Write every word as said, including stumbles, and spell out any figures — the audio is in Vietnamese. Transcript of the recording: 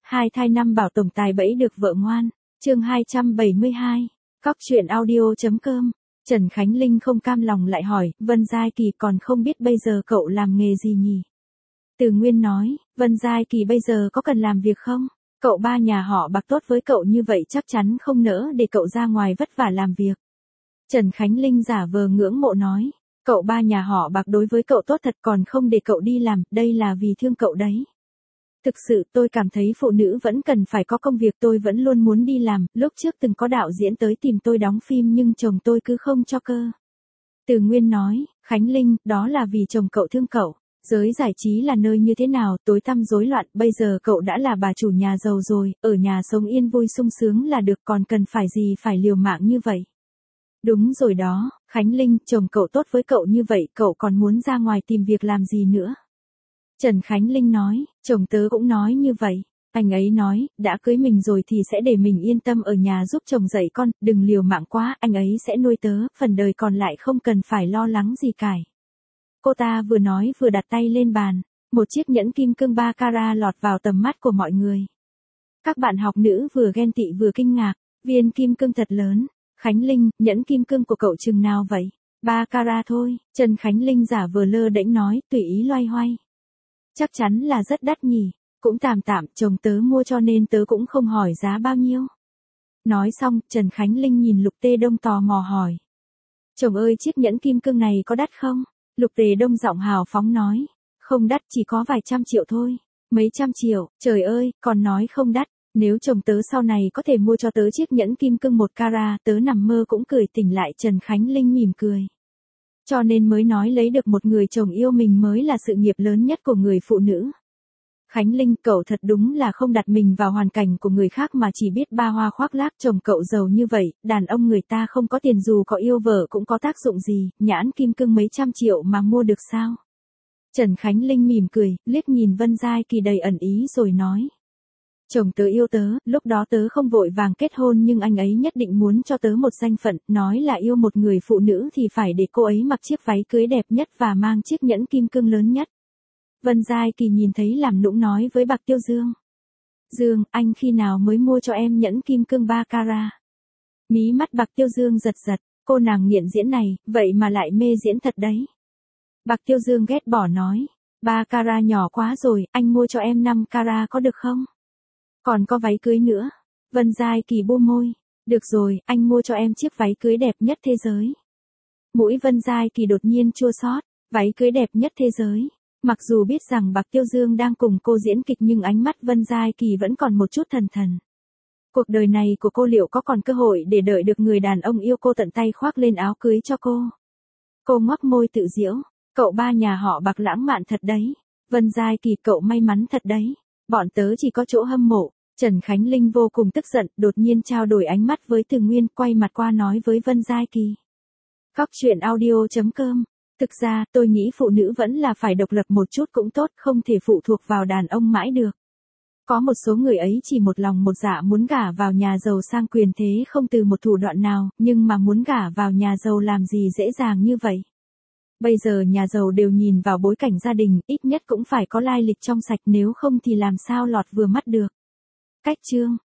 Hai thai năm bảo tổng tài bẫy được vợ ngoan. Chương hai trăm bảy mươi hai. Cóc truyện audio.com. Trần Khánh Linh không cam lòng lại hỏi, Vân Giai Kỳ còn không biết bây giờ cậu làm nghề gì nhỉ? Từ Nguyên nói, Vân Giai Kỳ bây giờ có cần làm việc không? Cậu ba nhà họ Bạc tốt với cậu như vậy chắc chắn không nỡ để cậu ra ngoài vất vả làm việc. Trần Khánh Linh giả vờ ngưỡng mộ nói, cậu ba nhà họ Bạc đối với cậu tốt thật còn không để cậu đi làm, đây là vì thương cậu đấy. Thực sự tôi cảm thấy phụ nữ vẫn cần phải có công việc, tôi vẫn luôn muốn đi làm, lúc trước từng có đạo diễn tới tìm tôi đóng phim nhưng chồng tôi cứ không cho cơ. Từ Nguyên nói, Khánh Linh, đó là vì chồng cậu thương cậu. Giới giải trí là nơi như thế nào, tối tăm rối loạn, bây giờ cậu đã là bà chủ nhà giàu rồi, ở nhà sống yên vui sung sướng là được, còn cần phải gì phải liều mạng như vậy. Đúng rồi đó, Khánh Linh, chồng cậu tốt với cậu như vậy, cậu còn muốn ra ngoài tìm việc làm gì nữa? Trần Khánh Linh nói, chồng tớ cũng nói như vậy. Anh ấy nói, đã cưới mình rồi thì sẽ để mình yên tâm ở nhà giúp chồng dạy con, đừng liều mạng quá, anh ấy sẽ nuôi tớ, phần đời còn lại không cần phải lo lắng gì cả. Cô ta vừa nói vừa đặt tay lên bàn, một chiếc nhẫn kim cương ba carat lọt vào tầm mắt của mọi người. Các bạn học nữ vừa ghen tị vừa kinh ngạc, viên kim cương thật lớn. Khánh Linh, nhẫn kim cương của cậu chừng nào vậy? ba carat thôi, Trần Khánh Linh giả vờ lơ đễnh nói, tùy ý loay hoay. Chắc chắn là rất đắt nhỉ, cũng tạm tạm, chồng tớ mua cho nên tớ cũng không hỏi giá bao nhiêu. Nói xong, Trần Khánh Linh nhìn Lục Tê Đông tò mò hỏi. Chồng ơi, chiếc nhẫn kim cương này có đắt không? Lục Tề Đông giọng hào phóng nói, không đắt, chỉ có vài trăm triệu thôi. Mấy trăm triệu, trời ơi, còn nói không đắt, nếu chồng tớ sau này có thể mua cho tớ chiếc nhẫn kim cương một carat, tớ nằm mơ cũng cười tỉnh lại. Trần Khánh Linh mỉm cười. Cho nên mới nói lấy được một người chồng yêu mình mới là sự nghiệp lớn nhất của người phụ nữ. Khánh Linh, cậu thật đúng là không đặt mình vào hoàn cảnh của người khác mà chỉ biết ba hoa khoác lác, chồng cậu giàu như vậy, đàn ông người ta không có tiền dù có yêu vợ cũng có tác dụng gì, nhãn kim cương mấy trăm triệu mà mua được sao? Trần Khánh Linh mỉm cười, liếc nhìn Vân Giai Kỳ đầy ẩn ý rồi nói. Chồng tớ yêu tớ, lúc đó tớ không vội vàng kết hôn nhưng anh ấy nhất định muốn cho tớ một danh phận, nói là yêu một người phụ nữ thì phải để cô ấy mặc chiếc váy cưới đẹp nhất và mang chiếc nhẫn kim cương lớn nhất. Vân Giai Kỳ nhìn thấy làm nũng nói với Bạc Tiêu Dương. Dương, anh khi nào mới mua cho em nhẫn kim cương ba carat? Mí mắt Bạc Tiêu Dương giật giật, cô nàng nghiện diễn này, vậy mà lại mê diễn thật đấy. Bạc Tiêu Dương ghét bỏ nói, ba carat nhỏ quá rồi, anh mua cho em năm carat có được không? Còn có váy cưới nữa. Vân Giai Kỳ bu môi, được rồi, anh mua cho em chiếc váy cưới đẹp nhất thế giới. Mũi Vân Giai Kỳ đột nhiên chua xót, váy cưới đẹp nhất thế giới. Mặc dù biết rằng Bạc Tiêu Dương đang cùng cô diễn kịch nhưng ánh mắt Vân Giai Kỳ vẫn còn một chút thần thần. Cuộc đời này của cô liệu có còn cơ hội để đợi được người đàn ông yêu cô tận tay khoác lên áo cưới cho cô? Cô ngoắc môi tự giễu, cậu ba nhà họ Bạc lãng mạn thật đấy. Vân Giai Kỳ, cậu may mắn thật đấy. Bọn tớ chỉ có chỗ hâm mộ. Trần Khánh Linh vô cùng tức giận, đột nhiên trao đổi ánh mắt với Từ Nguyên, quay mặt qua nói với Vân Giai Kỳ. Cóc truyện audio.com. Thực ra, tôi nghĩ phụ nữ vẫn là phải độc lập một chút cũng tốt, không thể phụ thuộc vào đàn ông mãi được. Có một số người ấy chỉ một lòng một dạ muốn gả vào nhà giàu sang quyền thế không từ một thủ đoạn nào, nhưng mà muốn gả vào nhà giàu làm gì dễ dàng như vậy. Bây giờ nhà giàu đều nhìn vào bối cảnh gia đình, ít nhất cũng phải có lai lịch trong sạch, nếu không thì làm sao lọt vừa mắt được. Cách chương